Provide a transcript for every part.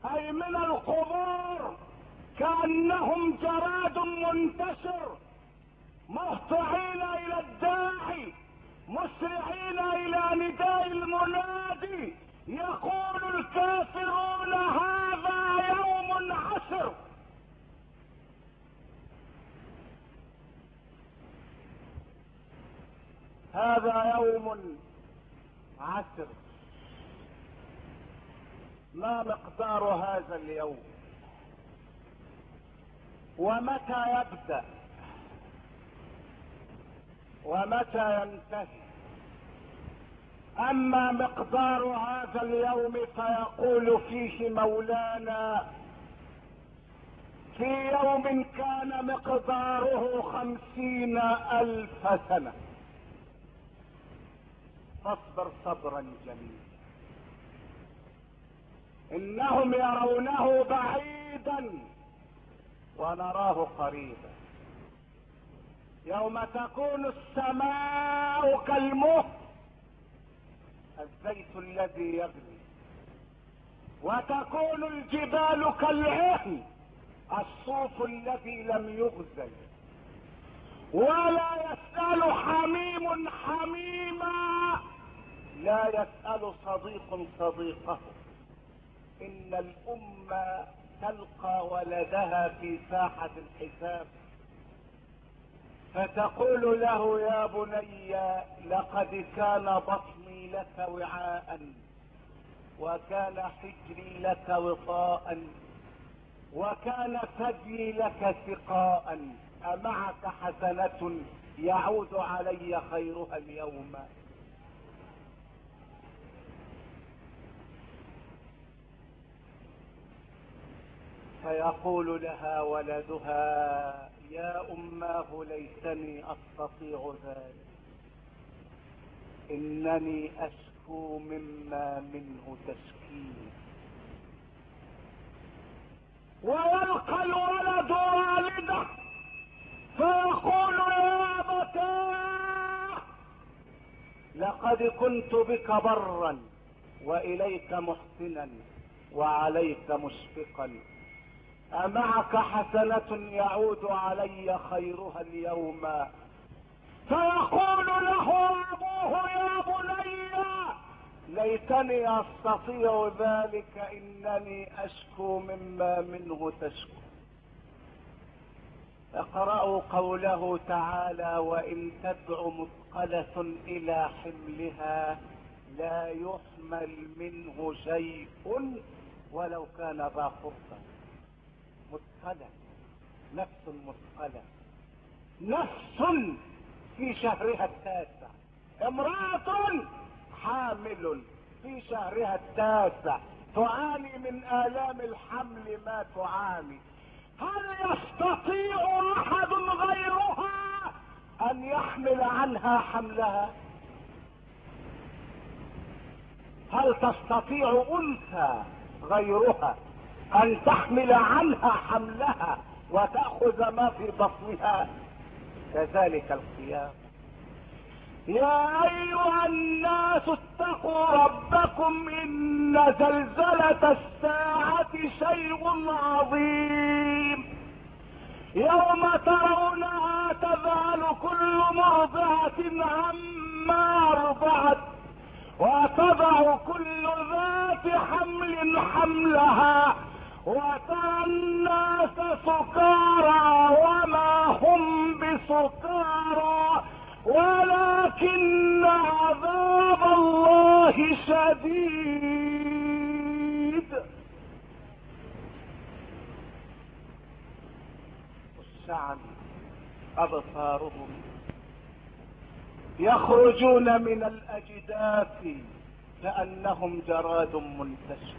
اي من القبور كأنهم جراد منتشر مهطعين الى الداعي مسرعين الى نداء المنادي. يقول الكافرون هذا يوم عسر. هذا يوم عسر. ما مقدار هذا اليوم ومتى يبدأ ومتى ينتهي؟ اما مقدار هذا اليوم فيقول فيه مولانا: في يوم كان مقداره 50,000 سنة فاصبر صبرا جميلا. انهم يرونه بعيدا ونراه قريبا. يوم تكون السماء كالمهل الزيت الذي يغلي، وتكون الجبال كالعهن الصوف الذي لم يغزل، ولا يسأل حميم حميما، لا يسأل صديق صديقه. ان الامة تلقى ولدها في ساحة الحساب فتقول له: يا بني لقد كان بطني لك وعاء، وكان حجري لك وطاء، وكان ثديي لك سقاء، أمعك حسنة يعود علي خيرها اليوم؟ فيقول لها ولدها: يا أماه ليتني أستطيع ذلك، إنني أشكو مما منه تشكين. ويلقى الولد والده فيقول: يا أبتاه لقد كنت بك برا وإليك محسنا وعليك مشفقا، أمعك حسنة يعود علي خيرها اليوم؟ فيقول له أبوه: يا بني ليتني أستطيع ذلك، إنني أشكو مما منه تشكو. اقرأوا قوله تعالى: وإن تدع مثقلة إلى حملها لا يحمل منه شيء ولو كان ذا قربى. مثقلة، نفس مثقلة، نفس في شهرها التاسع، امرأة حامل في شهرها التاسع تعاني من آلام الحمل ما تعاني. هل يستطيع أحد غيرها أن يحمل عنها حملها؟ هل تستطيع أنثى غيرها أن تحمل عنها حملها وتأخذ ما في بطنها؟ كذلك القيامة. يا أيها الناس اتقوا ربكم إن زلزلة الساعة شيء عظيم. يوم ترونها تذهل كل مرضعة عما أرضعت وتضع كل ذات حمل حملها وترى الناس سكارى وما هم بسكارى ولكن عذاب الله شديد. والشعب أبصارهم يخرجون من الأجداث كأنهم جراد منتشر.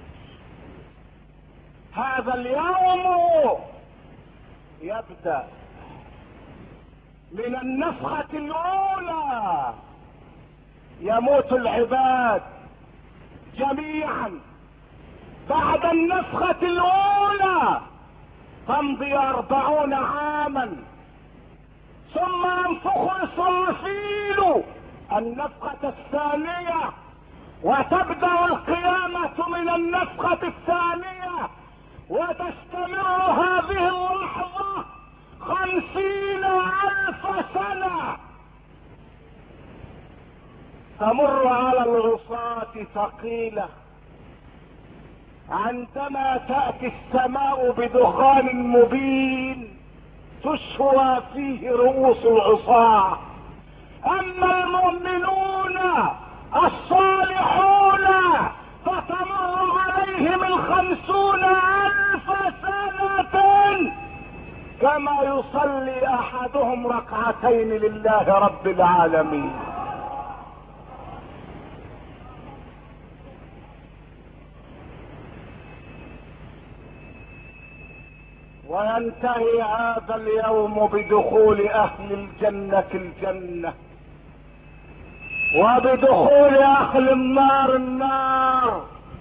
هذا اليوم يبدأ من النفخة الأولى، يموت العباد جميعا. بعد النفخة الأولى تمضي 40 عاما، ثم ينفخ إسرافيل النفخة الثانية، وتبدأ القيامة من النفخة الثانية وتستمر هذه اللحظة 50,000 سنة، تمر على العصاة ثقيلة. عندما تأتي السماء بدخان مبين تشوى فيه رؤوس العصاة. اما المؤمنون الصالحون فتمر عليهم 50,000 سنة كما يصلي احدهم ركعتين لله رب العالمين. وينتهي هذا اليوم بدخول اهل الجنة الجنة، وبدخول اهل النار النار.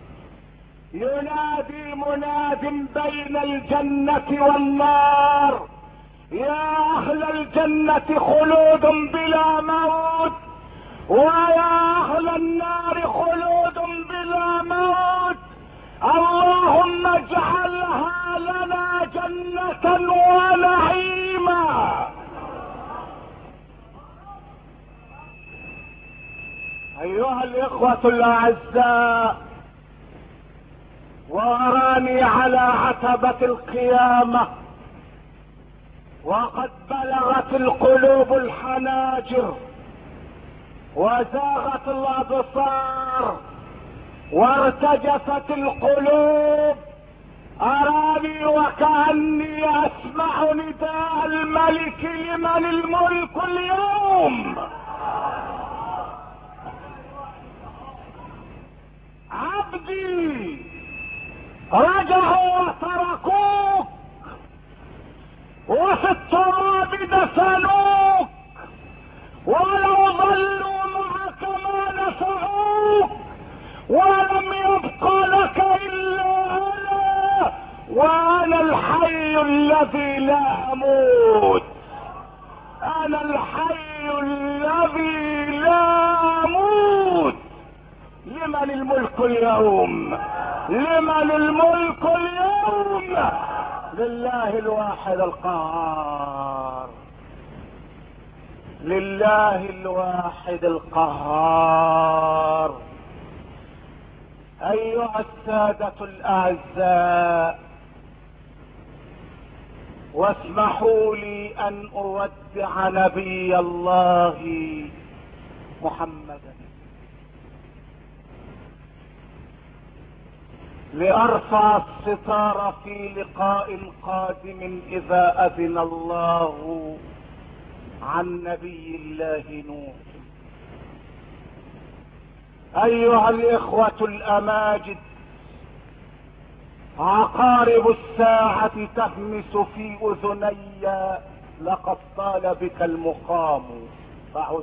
ينادي مناد بين الجنة والنار: يا اهل الجنة خلود بلا موت، ويا اهل النار خلود بلا موت. اللهم اجعلها لنا جنة ونعيما. ايها الاخوة الاعزاء، واراني على عتبة القيامة وقد بلغت القلوب الحناجر وزاغت الابصار وارتجفت القلوب. اراني وكأني اسمع نداء الملك: لمن الملك اليوم؟ عبدي رجعوا وتركوك، وفي التراب دفنوك، ولو ظلوا معك ما نفعوك، ولم يبق لك الا انا، وانا الحي الذي لا اموت. انا الحي الذي لا اموت. لمن الملك اليوم؟ لمن الملك اليوم؟ لله الواحد القهار، لله الواحد القهار. ايها السادة الاعزاء، واسمحوا لي ان اودع نبي الله محمدا، لارفع الستار في لقاء قادم اذا اذن الله عن نبي الله نوح. ايها الاخوة الاماجد، عقارب الساعة تهمس في اذني: لقد طال بك المقام فعد.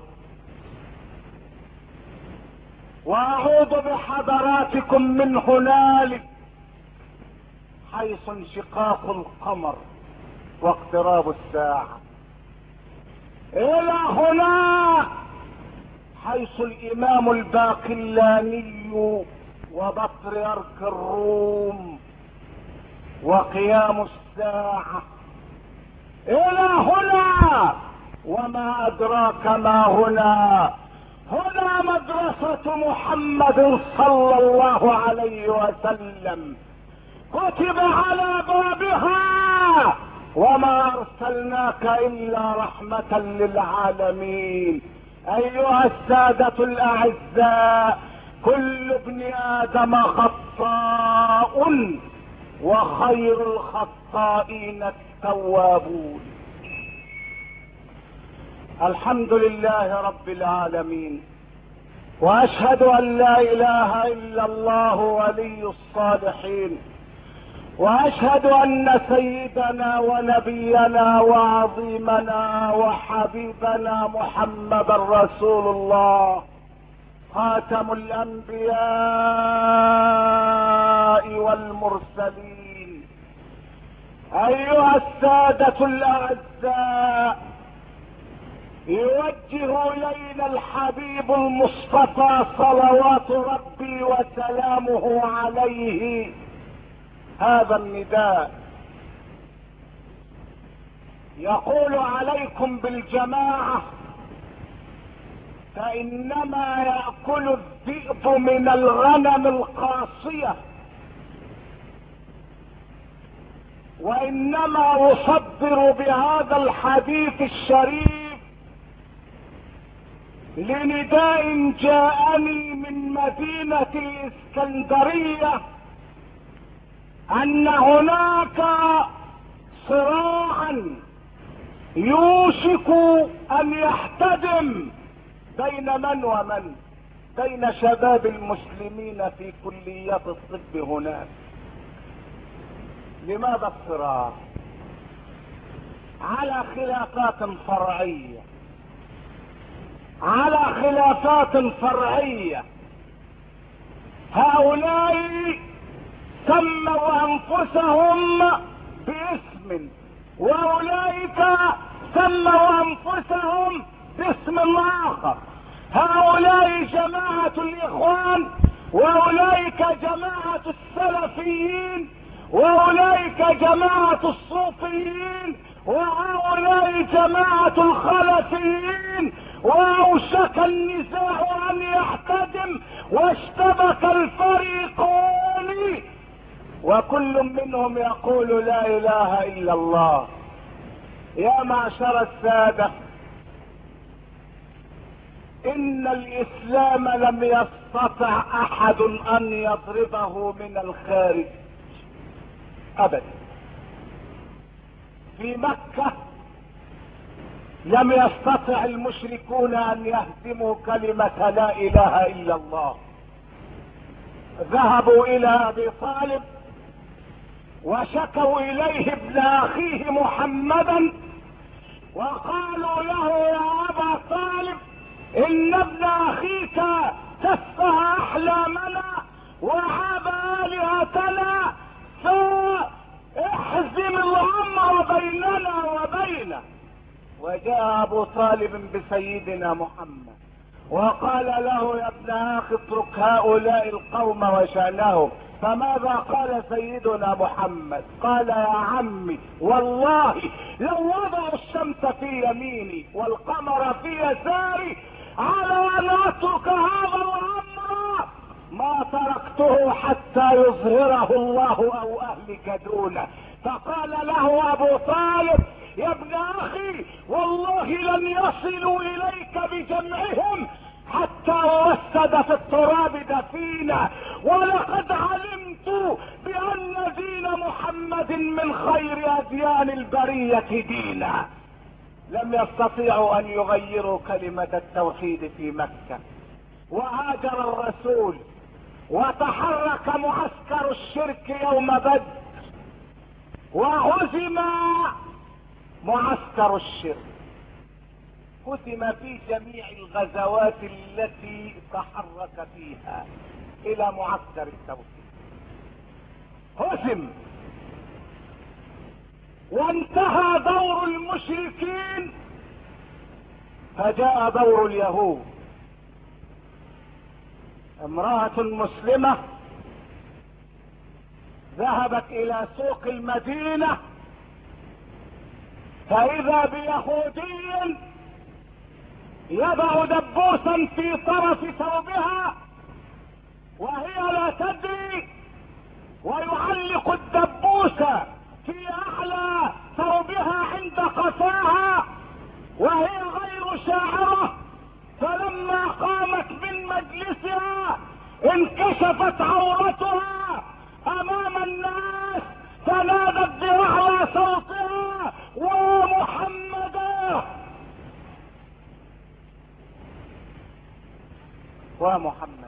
واعود بحضراتكم من هنالك، حيث انشقاق القمر واقتراب الساعة، الى هناك حيث الامام الباقلاني وبطريرك الروم وقيام الساعة، الى هنا. وما ادراك ما هنا؟ هنا مدرسة محمد صلى الله عليه وسلم، كتب على بابها: وما ارسلناك الا رحمة للعالمين. ايها السادة الاعزاء، كل ابن ادم خطاء، وخير الخطائين التوابون. الحمد لله رب العالمين، واشهد ان لا اله الا الله ولي الصالحين، واشهد ان سيدنا ونبينا وعظيمنا وحبيبنا محمدا رسول الله، خاتم الانبياء والمرسلين. ايها السادة الاعزاء، يوجه الينا الحبيب المصطفى صلوات ربي وسلامه عليه هذا النداء يقول عليكم بالجماعة، فإنما يأكل الذئب من الغنم القاصية، وإنما يصدر بهذا الحديث الشريف لنداء جاءني من مدينة الإسكندرية أن هناك صراعا يوشك أن يحتدم بين من ومن، بين شباب المسلمين في كليات الطب هناك. لماذا الصراع؟ على خلافات فرعية، على خلافات فرعية. هؤلاء سموا أنفسهم باسم، وأولئك سموا أنفسهم باسم آخر. هؤلاء جماعة الإخوان، وأولئك جماعة السلفيين، وأولئك جماعة الصوفيين، وهؤلاء جماعة الخلفيين. وأوشك النزاع أن يحتدم، واشتبك الفريقون، وكل منهم يقول لا إله إلا الله. يا معشر السادة، إن الإسلام لم يستطع أحد أن يضربه من الخارج أبدا. في مكة لم يستطع المشركون أن يهدموا كلمة لا إله إلا الله. ذهبوا إلى أبي طالب وشكوا إليه ابن أخيه محمدا، وقالوا له يا أبا طالب إن ابن أخيك سفه أحلامنا وعاب آلهتنا، فاحزم الأمر بيننا وبينه. وجاء أبو طالب بسيدنا محمد وقال له يا ابن أخ اترك هؤلاء القوم وشأنهم. فماذا قال سيدنا محمد؟ قال يا عمي والله لو وضعوا الشمس في يميني والقمر في يساري على أن أترك هذا الأمر ما تركته حتى يظهره الله أو أهلك دونه. فقال له أبو طالب يا ابن أخي والله لن يصلوا إليك بجمعهم حتى وسد في التراب دفينا، ولقد علمت بأن دين محمد من خير أديان البرية دينا. لم يستطيعوا أن يغيروا كلمة التوحيد في مكة. وهاجر الرسول وتحرك معسكر الشرك يوم بدر، وهزم معسكر الشرك، هزم في جميع الغزوات التي تحرك فيها الى معسكر التوحيد. هزم وانتهى دور المشركين، فجاء دور اليهود. امرأة مسلمة ذهبت الى سوق المدينة فاذا بيهودي يضع دبوسا في طرف ثوبها وهي لا تدري، ويعلق الدبوس في اعلى ثوبها عند قفاها وهي غير شاعرة. فلما قامت من مجلسها انكشفت عورتها امام الناس، فنادت باعلى صوتها ومحمدا ومحمدا.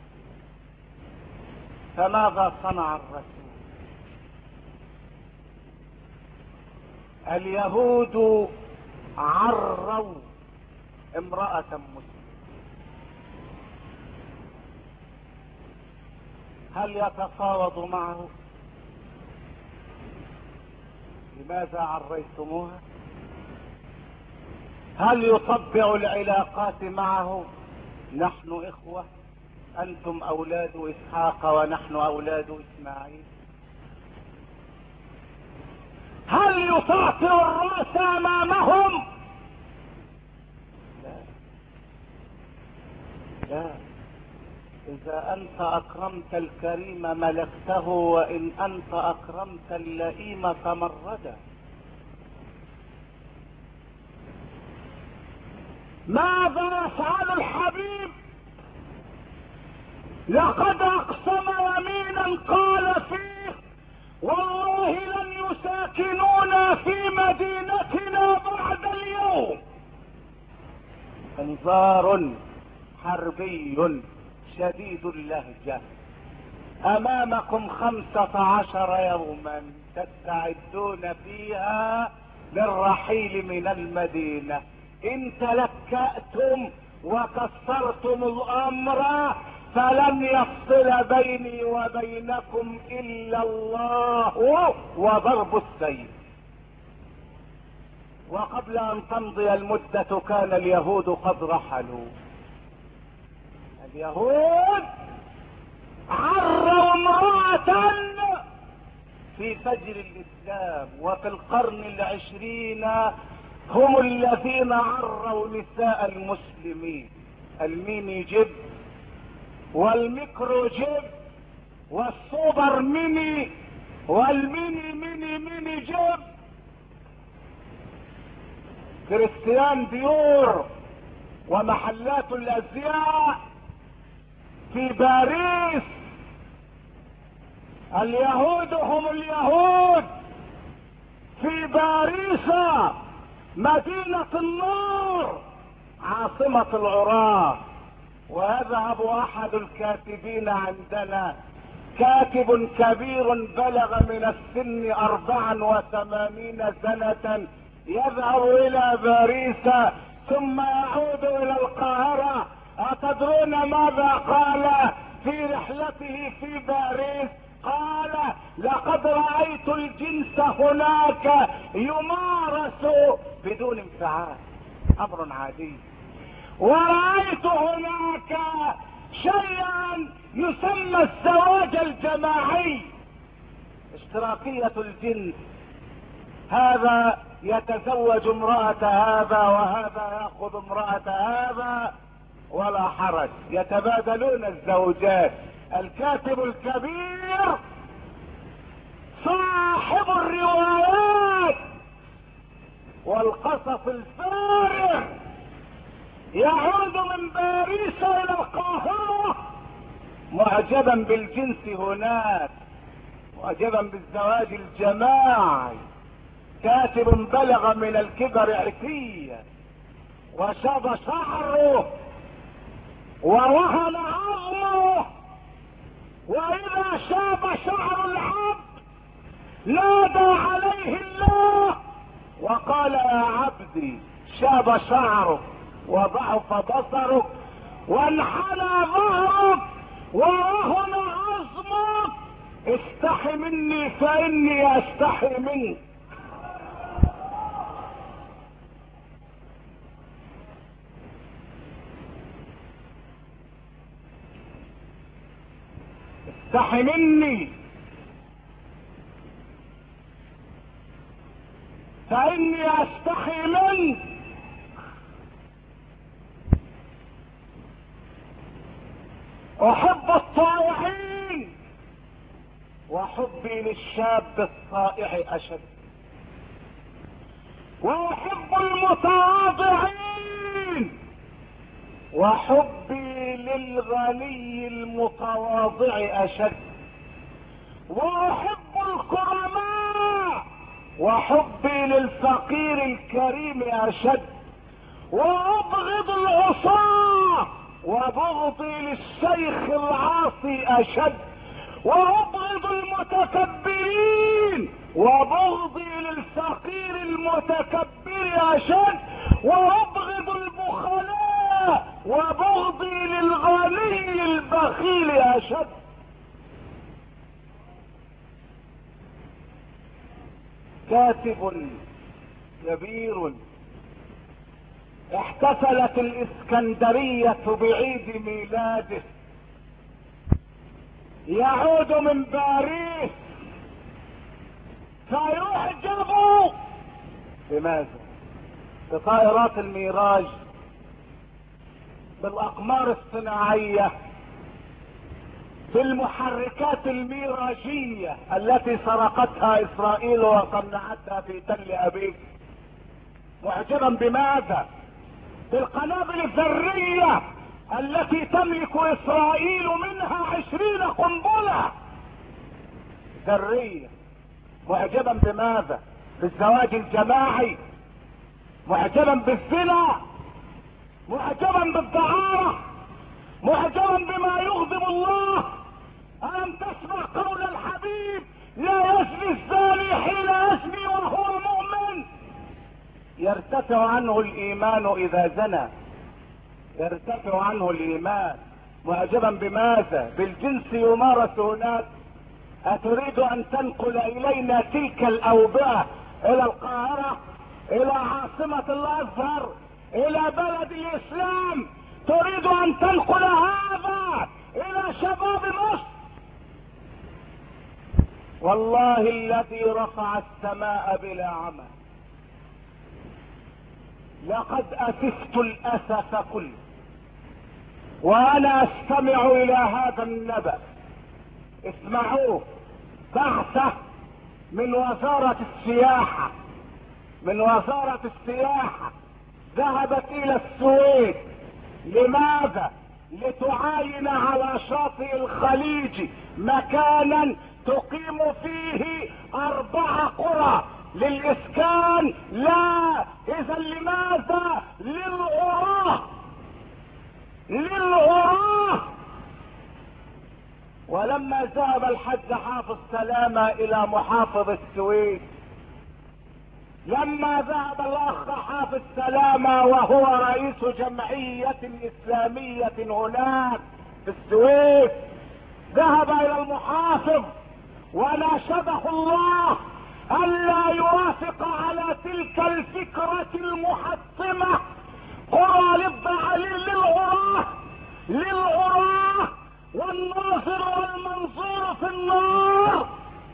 فماذا صنع الرسول؟ اليهود عروا امرأة مسلمة. هل يتفاوض معه؟ لماذا عريتموها؟ هل يطبع العلاقات معه؟ نحن اخوة، انتم اولاد اسحاق ونحن اولاد اسماعيل. هل يطاطئ الرأس امامهم؟ لا لا. اذا انت اكرمت الكريم ملكته، وان انت اكرمت اللئيم تمردا. ماذا يفعل الحبيب؟ لقد اقسم يمينا قال فيه: والله لن يساكنونا في مدينتنا بعد اليوم. انذار حربي شديد اللهجة. امامكم 15 يوما تستعدون فيها للرحيل من المدينة. ان تلكأتم وكسرتم الامر فلن يفصل بيني وبينكم الا الله وضرب السيف. وقبل ان تمضي المدة كان اليهود قد رحلوا. اليهود عروا امرأة في فجر الاسلام، وفي القرن العشرين هم الذين عروا نساء المسلمين. الميني جيب والميكرو جيب والسوبر ميني والميني ميني ميني جيب. كريستيان ديور ومحلات الازياء في باريس. اليهود هم اليهود في باريس، مدينة النور، عاصمة العراة. ويذهب احد الكاتبين عندنا، كاتب كبير بلغ من السن 84 سنة، يذهب الى باريس ثم يعود الى القاهرة. اتدرون ماذا قال في رحلته في باريس؟ قال: لقد رأيت الجنس هناك يمارس بدون انفعال، امر عادي. ورأيت هناك شيئا يسمى الزواج الجماعي، اشتراكية الجنس. هذا يتزوج امرأة هذا وهذا يأخذ امرأة هذا ولا حرج، يتبادلون الزوجات. الكاتب الكبير صاحب الروايات والقصص الفارغ يعود من باريس الى القاهرة معجبا بالجنس هناك، معجبا بالزواج الجماعي. كاتب بلغ من الكبر عتيا وشاب شعره ووهن عظمه، واذا شاب شعر العبد نادى عليه الله وقال: يا عبدي شاب شعرك وضعف بصرك وانحنى ظهرك ووهن عظمك، استحي مني فاني استحي منك. استحي مني فاني استحي منك. احب الطائعين وحبي للشاب الطائع اشد، واحب المتواضعين وحبي للغني المتواضع اشد، واحب الكرماء وحبي للفقير الكريم اشد، وابغض العصاة وبغضي للشيخ العاصي اشد، وابغض المتكبرين وبغضي للفقير المتكبر اشد، وابغض البخلاء وبغضي للغني البخيل اشد. كاتب كبير احتفلت الاسكندرية بعيد ميلاده، يعود من باريس فيعجبوا بماذا؟ بطائرات الميراج، بالاقمار الصناعية، بالمحركات الميراجية التي سرقتها اسرائيل وصنعتها في تل ابيب. معجبا بماذا؟ بالقنابل الذرية التي تملك اسرائيل منها 20 قنبلة ذرية. معجبا بماذا؟ بالزواج الجماعي، معجبا بالزنا، معجبا بالدعارة، معجبا بما يغضب الله. ألم تسمع قول الحبيب: لا يزني الزاني حين يزني وهو مؤمن. يرتفع عنه الإيمان إذا زنى، يرتفع عنه الإيمان. معجبا بماذا؟ بالجنس يمارس هناك. أتريد أن تنقل إلينا تلك الأوبئة إلى القاهرة، إلى عاصمة الأزهر، إلى بلد الإسلام؟ تريد أن تنقل هذا إلى شباب مصر؟ والله الذي رفع السماء بلا عمى لقد أسفت الأسف كله وأنا أستمع إلى هذا النبأ. اسمعوه. بعثة من وزارة السياحة، من وزارة السياحة ذهبت إلى السويد. لماذا؟ لتعاين على شاطئ الخليج مكانا تقيم فيه 4 قرى للإسكان. لا، إذا لماذا؟ للغراه، للغراه. ولما ذهب الحج حافظ سلامة إلى محافظ السويد، لما ذهب الاخ حافظ سلامة وهو رئيس جمعية اسلامية هناك في السويس، ذهب الى المحافظ وناشده الله الا يوافق على تلك الفكرة المحطمة. قرى للغراه، للغراه، والناظر والمنظور في النار.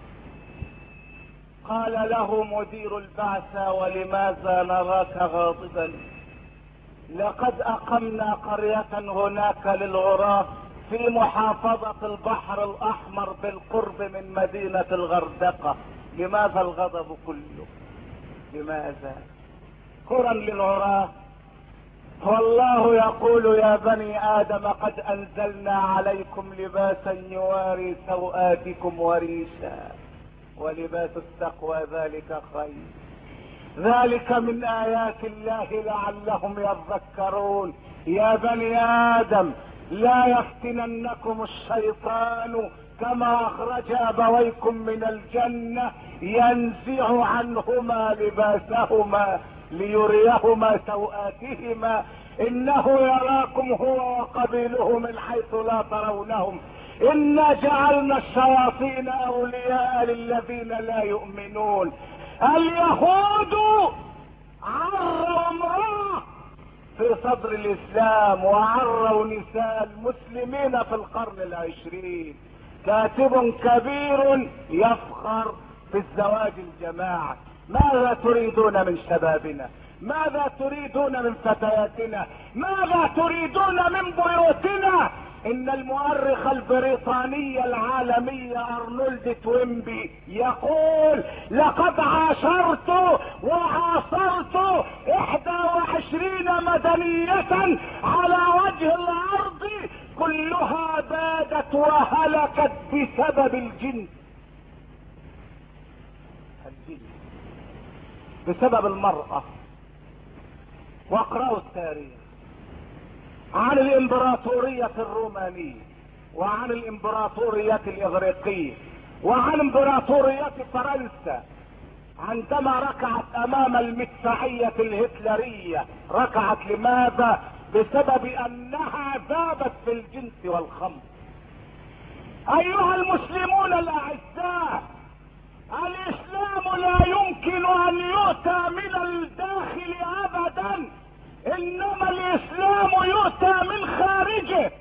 قال له مدير البعثة: ولماذا نراك غاضبا؟ لقد اقمنا قرية هناك للغراه في محافظة البحر الاحمر بالقرب من مدينة الغردقة. لماذا الغضب كله؟ لماذا؟ قرى للغراه. والله يقول: يا بني ادم قد انزلنا عليكم لباسا يواري سوآتكم وريشا ولباس التقوى ذلك خير. ذلك من آيات الله لعلهم يذكرون. يا بني آدم لا يفتننكم الشيطان كما أخرج أبويكم من الجنة ينزع عنهما لباسهما ليريهما سوآتهما إنه يراكم هو وقبيله من حيث لا ترونهم إنا جعلنا الشياطين أولياء للذين لا يؤمنون. اليهود عروا امرأة في صدر الإسلام وعروا نساء المسلمين في القرن 20. كاتب كبير يفخر بالزواج الجماعي. ماذا تريدون من شبابنا؟ ماذا تريدون من فتياتنا؟ ماذا تريدون من بيوتنا؟ ان المؤرخ البريطاني العالمي ارنولد توينبي يقول: لقد عاشرت وعاصرت 21 مدنية على وجه الارض كلها بادت وهلكت بسبب الجنس. بسبب المرأة. واقرأوا التاريخ عن الامبراطورية الرومانية وعن الامبراطورية الاغريقية وعن امبراطورية فرنسا عندما ركعت امام المدفعية الهتلرية. ركعت لماذا؟ بسبب انها ذابت في الجنس والخمر. ايها المسلمون الاعزاء، الاسلام لا يمكن ان يؤتى من الداخل ابدا، انما الاسلام يؤتى من خارجه.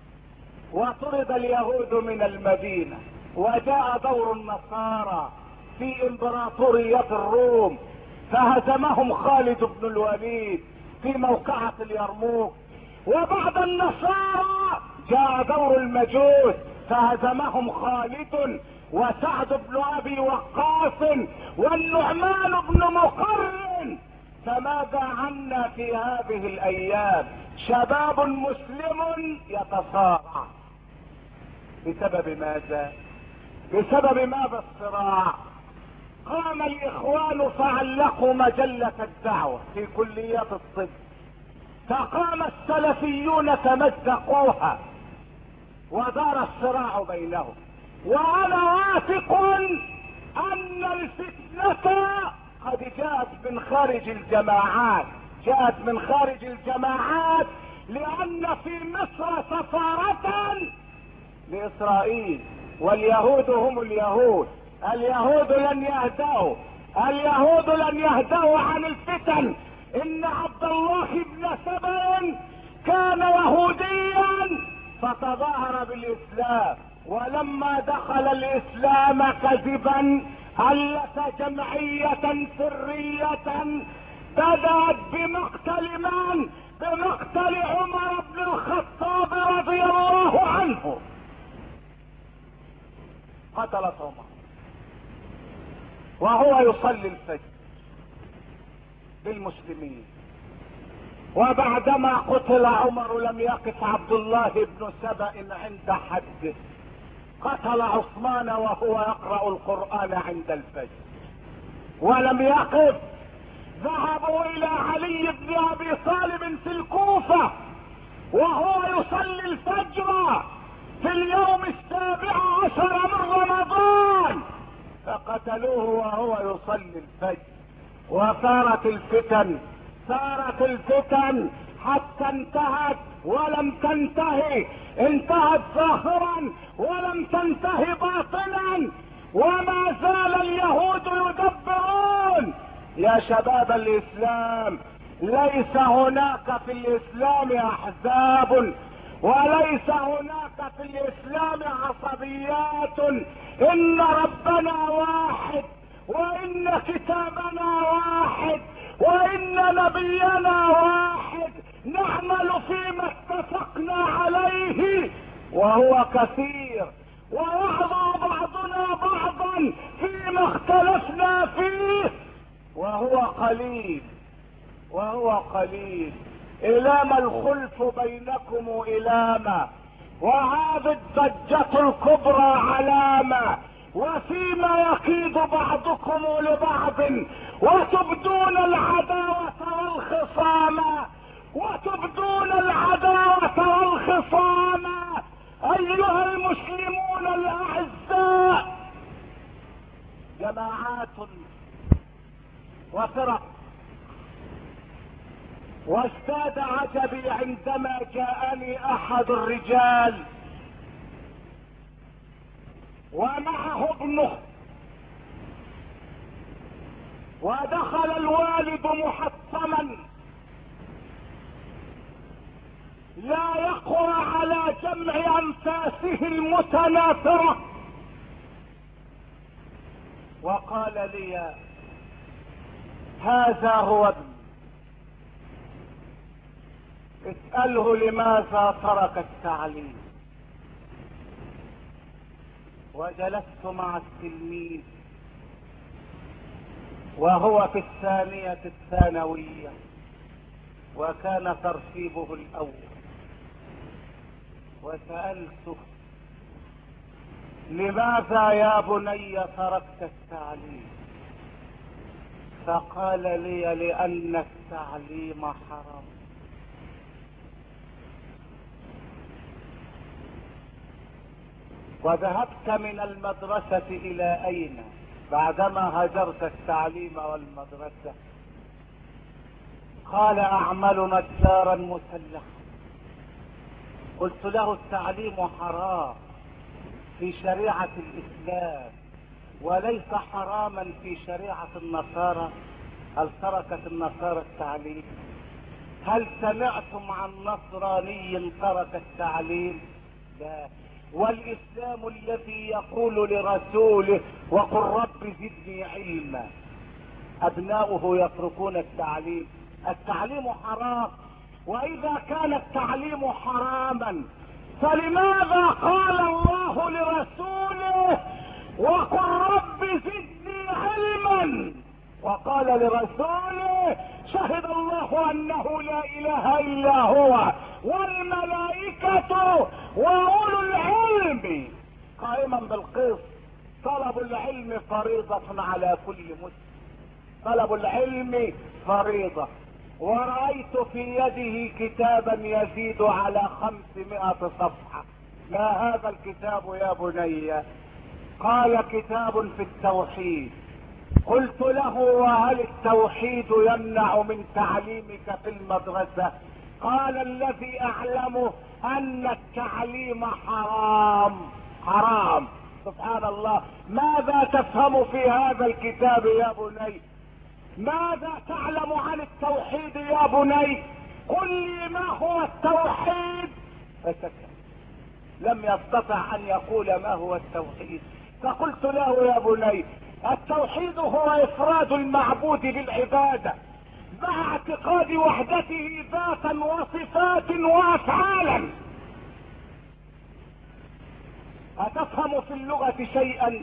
وطرد اليهود من المدينة وجاء دور النصارى في امبراطورية الروم، فهزمهم خالد بن الوليد في موقعة اليرموك. وبعد النصارى جاء دور المجوس فهزمهم خالد وسعد بن ابي وقاص والنعمان بن مقرن. فماذا عنا في هذه الايام؟ شباب مسلم يتصارع بسبب ماذا؟ بسبب ماذا الصراع؟ قام الاخوان فعلقوا مجلة الدعوة في كليات الطب، فقام السلفيون فمزقوها ودار الصراع بينهم. وانا واثق ان الفتنة قد جاءت من خارج الجماعات، جاءت من خارج الجماعات، لان في مصر سفارة لاسرائيل، واليهود هم اليهود. اليهود لن يهدأوا، اليهود لن يهدأوا عن الفتن. ان عبد الله بن سبأ كان يهوديا فتظاهر بالاسلام، ولما دخل الاسلام كذبا ألف جمعية سرية بدأت بمقتل من؟ بمقتل عمر بن الخطاب رضي الله عنه. قتلت عمر وهو يصلي الفجر بالمسلمين. وبعدما قتل عمر لم يقف عبد الله بن سبأ عند حده، قتل عثمان وهو يقرأ القرآن عند الفجر. ولم يقف، ذهبوا الى علي بن ابي طالب في الكوفة وهو يصلي الفجر في اليوم 17 من رمضان، فقتلوه وهو يصلي الفجر. وصارت الفتن، صارت الفتن حتى انتهت ولم تنتهي، انتهت ظاهرا ولم تنتهي باطنا، وما زال اليهود يدبرون. يا شباب الاسلام، ليس هناك في الاسلام احزاب، وليس هناك في الاسلام عصبيات. ان ربنا واحد، وان كتابنا واحد، وان نبينا واحد، نعمل فيما اتفقنا عليه وهو كثير، ويعظى بعضنا بعضا فيما اختلفنا فيه وهو قليل، وهو قليل. إلام الخلف بينكم إلامة، وهذه الضجة الكبرى علامة، وفيما يكيد بعضكم لبعض، وتبدون العداوة والخصامة، وتبدون العداوة والخصامة. أيها المسلمون الأعزاء، جماعات وفرق، وازداد عجبي عندما جاءني احد الرجال ومعه ابنه، ودخل الوالد محطما لا يقوى على جمع انفاسه المتناثرة، وقال لي: هذا هو ابني، اسأله لماذا ترك التعليم. وجلست مع التلميذ وهو في الثانية الثانوية، وكان ترتيبه الأول، وسألته: لماذا يا بني تركت التعليم؟ فقال لي: لأن التعليم حرام. وذهبت من المدرسة إلى أين بعدما هجرت التعليم والمدرسة؟ قال: أعمل نجارا مسلحا. قلت له: التعليم حرام في شريعة الإسلام وليس حراما في شريعة النصارى. هل تركت النصارى التعليم؟ هل سمعتم عن نصراني ترك التعليم؟ لا. والاسلام الذي يقول لرسوله وقل رب زدني علما، ابناؤه يتركون التعليم. التعليم حرام، واذا كان التعليم حراما فلماذا قال الله لرسوله وقل رب زدني علما، وقال لرسوله شهد الله انه لا اله الا هو والملائكة واولو العلم قائما بالقسط. طلب العلم فريضة على كل مسلم، طلب العلم فريضة. ورأيت في يده كتابا يزيد على 500 صفحة. ما هذا الكتاب يا بني؟ قال كتاب في التوحيد. قلت له وهل التوحيد يمنع من تعليمك في المدرسة؟ قال الذي اعلمه ان التعليم حرام. حرام، سبحان الله. ماذا تفهم في هذا الكتاب يا بني؟ ماذا تعلم عن التوحيد يا بني؟ قل لي ما هو التوحيد. فسكت، لم يستطع ان يقول ما هو التوحيد. فقلت له يا بني التوحيد هو افراد المعبود بالعبادة مع اعتقاد وحدته ذاتا وصفات وافعالا. اتفهم في اللغة شيئا؟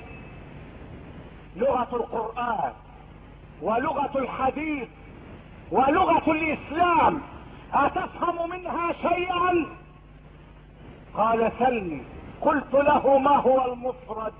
لغة القرآن ولغة الحديث ولغة الاسلام اتفهم منها شيئا؟ قال سلني. قلت له ما هو المفرد؟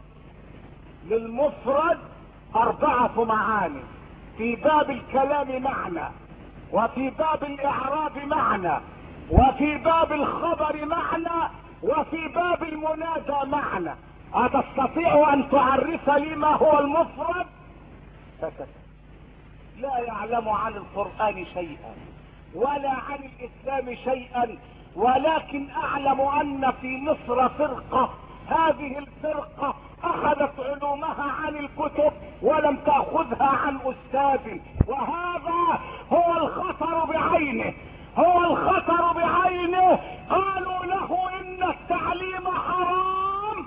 للمفرد 4 معاني، في باب الكلام معنى، وفي باب الاعراب معنى، وفي باب الخبر معنى، وفي باب المنادى معنى. أتستطيع ان تعرف لي ما هو المفرد؟ فسكت. لا يعلم عن القرآن شيئا ولا عن الاسلام شيئا، ولكن اعلم ان في مصر فرقة، هذه الفرقة اخذت علومها عن الكتب ولم تأخذها عن استاذ، وهذا هو الخطر بعينه، هو الخطر بعينه. قالوا له ان التعليم حرام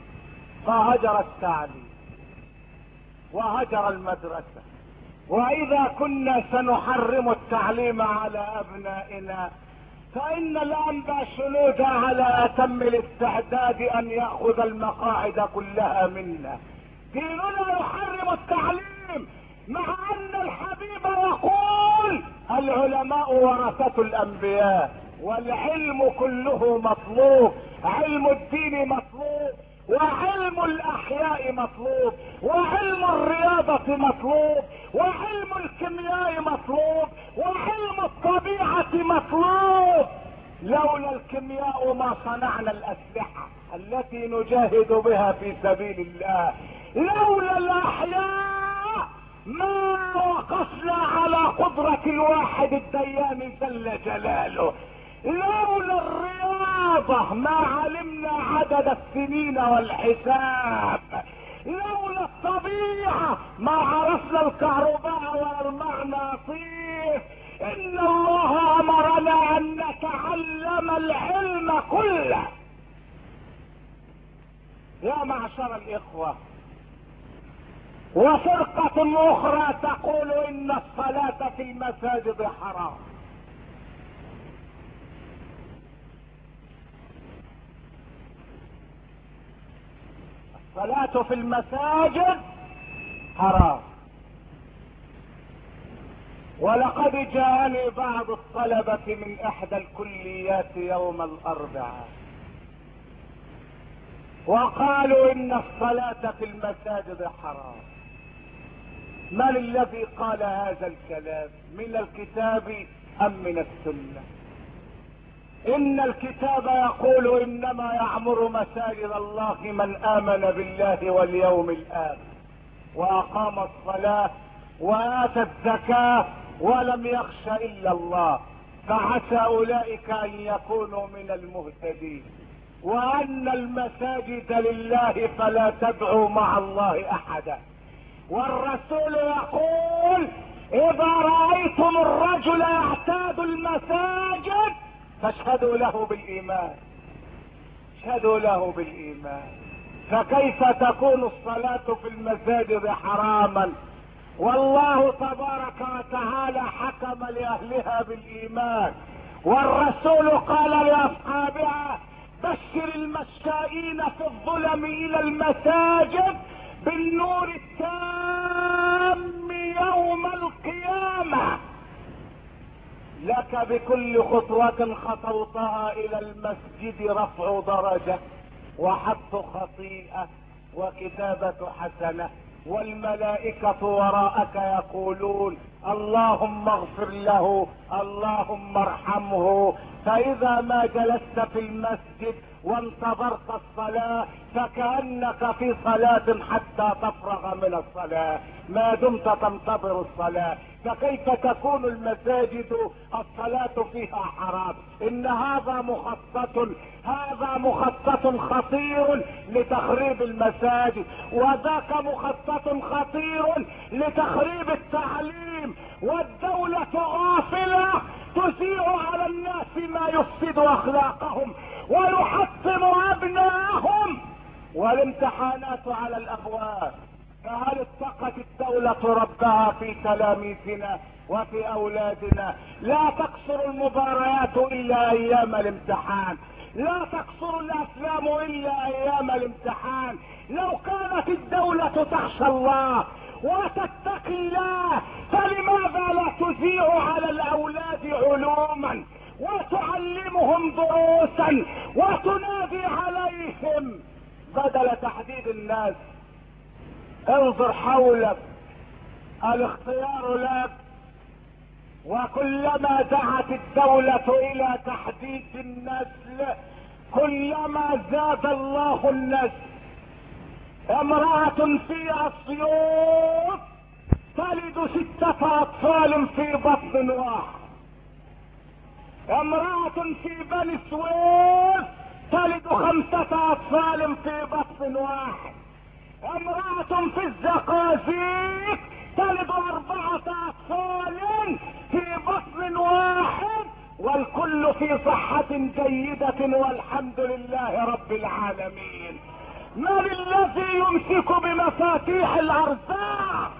فهجر التعليم وهجر المدرسة. واذا كنا سنحرم التعليم على ابنائنا فان الانبا شنودة على اتم الاستعداد ان يأخذ المقاعد كلها منا. ديننا يحرم التعليم، مع ان الحبيب يقول العلماء ورثة الانبياء، والعلم كله مطلوب. علم الدين مطلوب، وعلم الاحياء مطلوب، وعلم الرياضة مطلوب، وعلم الكيمياء مطلوب، وعلم الطبيعة مطلوب. لولا الكيمياء ما صنعنا الاسلحة التي نجاهد بها في سبيل الله. لولا الاحياء ما وقفنا على قدرة الواحد الديان جل جلاله. لولا الرياضة ما علمنا عدد السنين والحساب. لولا الطبيعة ما عرفنا الكهرباء والمغناطيس. ان الله امرنا ان نتعلم العلم كله. يا معشر الاخوة، وفرقة اخرى تقول ان الصلاة في المساجد حرام. الصلاة في المساجد حرام. ولقد جاءني بعض الطلبة من احدى الكليات يوم الاربعاء وقالوا ان الصلاة في المساجد حرام. من الذي قال هذا الكلام؟ من الكتاب ام من السنة؟ ان الكتاب يقول انما يعمر مساجد الله من امن بالله واليوم الاخر واقام الصلاة واتى الزكاة ولم يخش الا الله، فعسى اولئك ان يكونوا من المهتدين. وان المساجد لله فلا تدعوا مع الله احدا. والرسول يقول اذا رأيتم الرجل يعتاد المساجد فاشهدوا له بالايمان. اشهدوا له بالايمان. فكيف تكون الصلاة في المساجد حراما والله تبارك وتعالى حكم لاهلها بالايمان، والرسول قال لاصحابها بشر المشائين في الظلم الى المساجد بالنور التام يوم القيامة. لك بكل خطوة خطوتها الى المسجد رفع درجة وحط خطيئة وكتابة حسنة، والملائكة وراءك يقولون اللهم اغفر له اللهم ارحمه. فاذا ما جلست في المسجد وانتظرت الصلاة فكأنك في صلاة حتى تفرغ من الصلاة ما دمت تنتظر الصلاة. فكيف تكون المساجد الصلاة فيها حرام؟ ان هذا مخطط خطير لتخريب المساجد، وذاك مخطط خطير لتخريب التعليم، والدولة غافلة تذيع على الناس ما يفسد اخلاقهم ويحطم ابناءهم، والامتحانات على الابواب. فهل اتقت الدولة ربها في تلاميذنا وفي اولادنا؟ لا تقصر المباريات الا ايام الامتحان، لا تقصر الافلام الا ايام الامتحان. لو كانت الدولة تخشى الله وتتقي الله فلماذا لا تذيع على الاولاد علوما وتعلمهم دروسا وتنادي عليهم بدل تحديد الناس؟ انظر حولك، الاختيار لك، وكلما دعت الدولة الى تحديد النسل كلما زاد الله النسل. امرأة في اسيوط تلد 6 اطفال في بطن واحد، امرأة في بني سويف تلد 5 اطفال في بطن واحد، امرأة في الزقازيق تلد 4 اطفال في بطن واحد، والكل في صحة جيدة والحمد لله رب العالمين. من الذي يمسك بمفاتيح الارزاق؟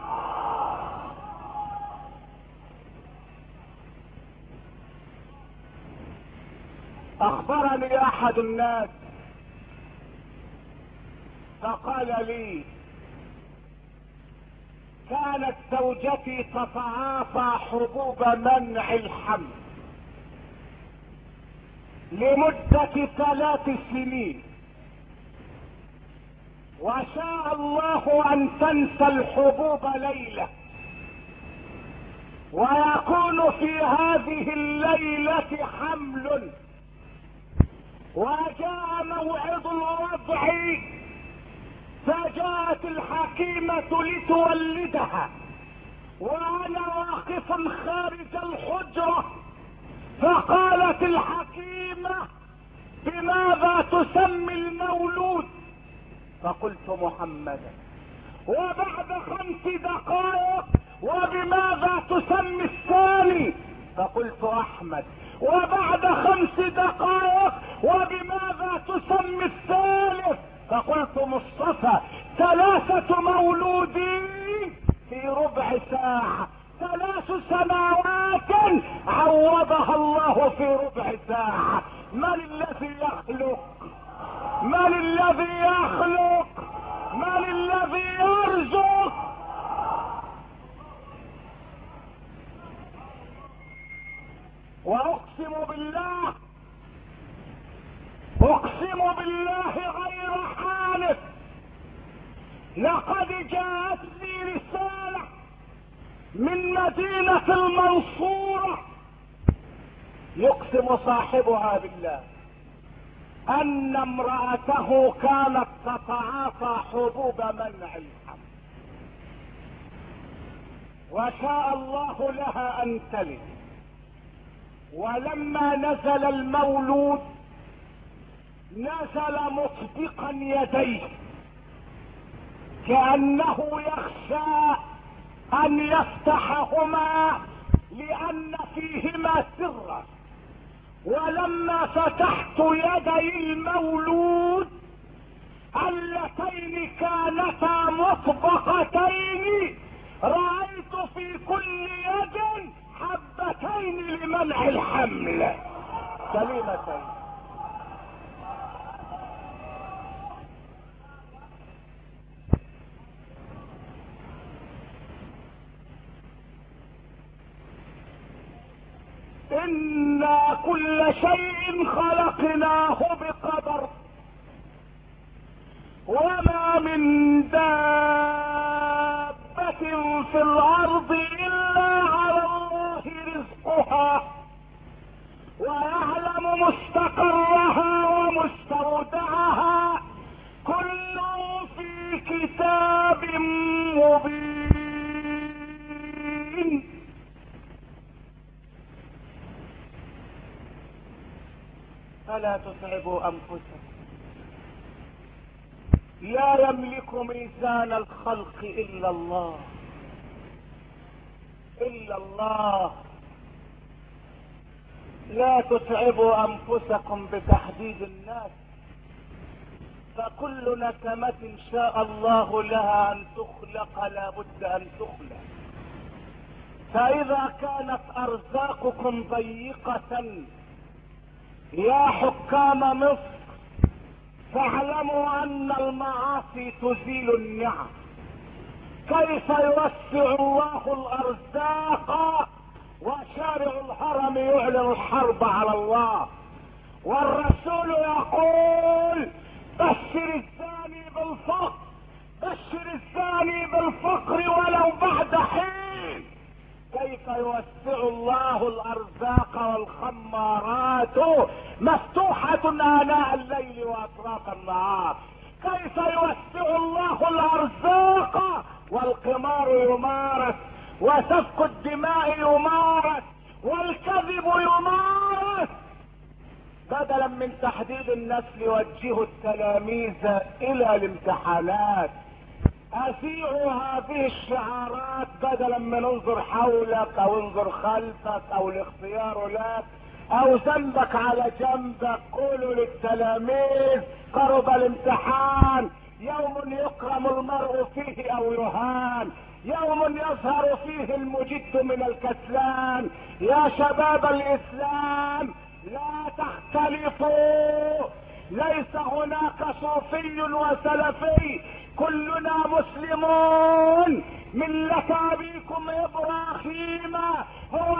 اخبرني احد الناس فقال لي كانت زوجتي تتعاطى حبوب منع الحمل لمدة 3 سنين، وشاء الله ان تنسى الحبوب ليلة، ويكون في هذه الليلة حمل، وجاء موعد الوضع فجاءت الحكيمة لتولدها، وانا واقف خارج الحجرة، فقالت الحكيمة بماذا تسمي المولود؟ فقلت محمدا. وبعد 5 دقائق وبماذا تسمي الثاني؟ فقلت احمد. وبعد 5 دقائق وبماذا تسمي الثالث؟ فقلت مصطفى. 3 مولودين في ربع ساعة، 3 سنوات عوضها الله في ربع ساعة. من الذي يخلق؟ من الذي يخلق؟ من الذي يرزق؟ واقسم بالله، اقسم بالله غير حالف، لقد جاءتني رسالة من مدينة المنصورة يقسم صاحبها بالله ان امرأته كانت تتعاطى حبوب منع الحمل، وشاء الله لها ان تلد، ولما نزل المولود نزل مطبقا يديه كأنه يخشى ان يفتحهما لان فيهما سرا، ولما فتحت يدي المولود اللتين كانتا مطبقتين رأيت في كل يد حبتين لمنع الحمل سليمتين. إنا كل شيء خلقناه بقدر وما من دابة في الأرض إلا على الله رزقها ويعلم مستقرها ومستودعها كل في كتاب مبين. فلا تتعبوا أنفسكم، لا يملك ميزان الخلق إلا الله إلا الله. لا تتعبوا أنفسكم بتحديد الناس، فكل نكمة شاء الله لها أن تخلق لا بد أن تخلق. فإذا كانت أرزاقكم ضيقة يا حكام مصر فاعلموا أن المعاصي تزيل النعم. كيف يوسع الله الأرزاق وشارع الحرم يعلن الحرب على الله، والرسول يقول بشر الزاني بالفقر، بشر الزاني بالفقر ولو بعد حين. كيف يوسع الله الأرزاق والخمارات مفتوحة آناء الليل وأطراف النهار؟ كيف يوسع الله الأرزاق والقمار يمارس وسفك الدماء يمارس والكذب يمارس؟ بدلا من تحديد النسل وجهوا التلاميذ الى الامتحانات. اذيعوا هذه الشعارات بدلا من انظر حولك او انظر خلفك او الاختيار لك او ذنبك على جنبك. قولوا للتلاميذ قرب الامتحان، يوم يكرم المرء فيه او يهان، يوم يظهر فيه المجد من الكسلان. يا شباب الاسلام لا تختلفوا، ليس هناك صوفي وسلفي، كلنا مسلمون. ملة ابيكم ابراهيم هو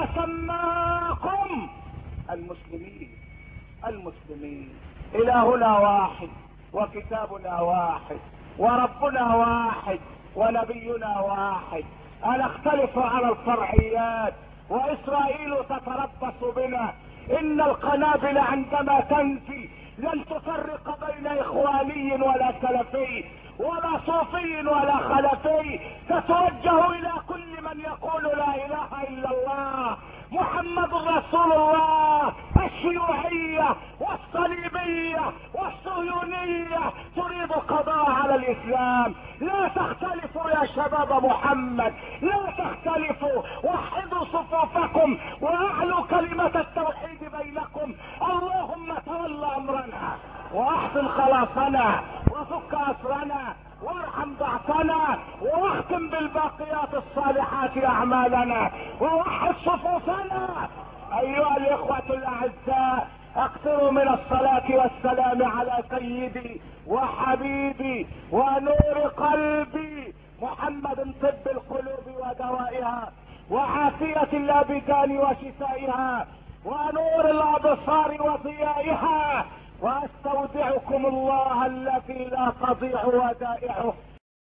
سماكم المسلمين. المسلمين الهنا واحد وكتابنا واحد وربنا واحد ونبينا واحد. نختلف على الفرعيات واسرائيل تتربص بنا. ان القنابل عندما تنزل لن تفرق بين اخواني ولا سلفي ولا صوفي ولا خلفي، تتوجه الى كل من يقول لا اله الا الله محمد رسول الله. الشيوعية والصليبية والصهيونية تريد القضاء على الاسلام. لا تختلفوا يا شباب محمد، لا تختلفوا، وحدوا صفوفكم واعلوا كلمة التوحيد بينكم. اللهم تول امرنا واحسن خلاصنا وفك اسرنا وارحم ضعفنا واختم بالباقيات الصالحات اعمالنا ووحد صفوفنا. ايها الاخوة الاعزاء، اكثروا من الصلاة والسلام على سيدي وحبيبي ونور قلبي محمد، طب القلوب ودوائها وعافية الابدان وشفائها ونور الابصار وضيائها. واستودعكم الله الذي لا تضيع ودائعه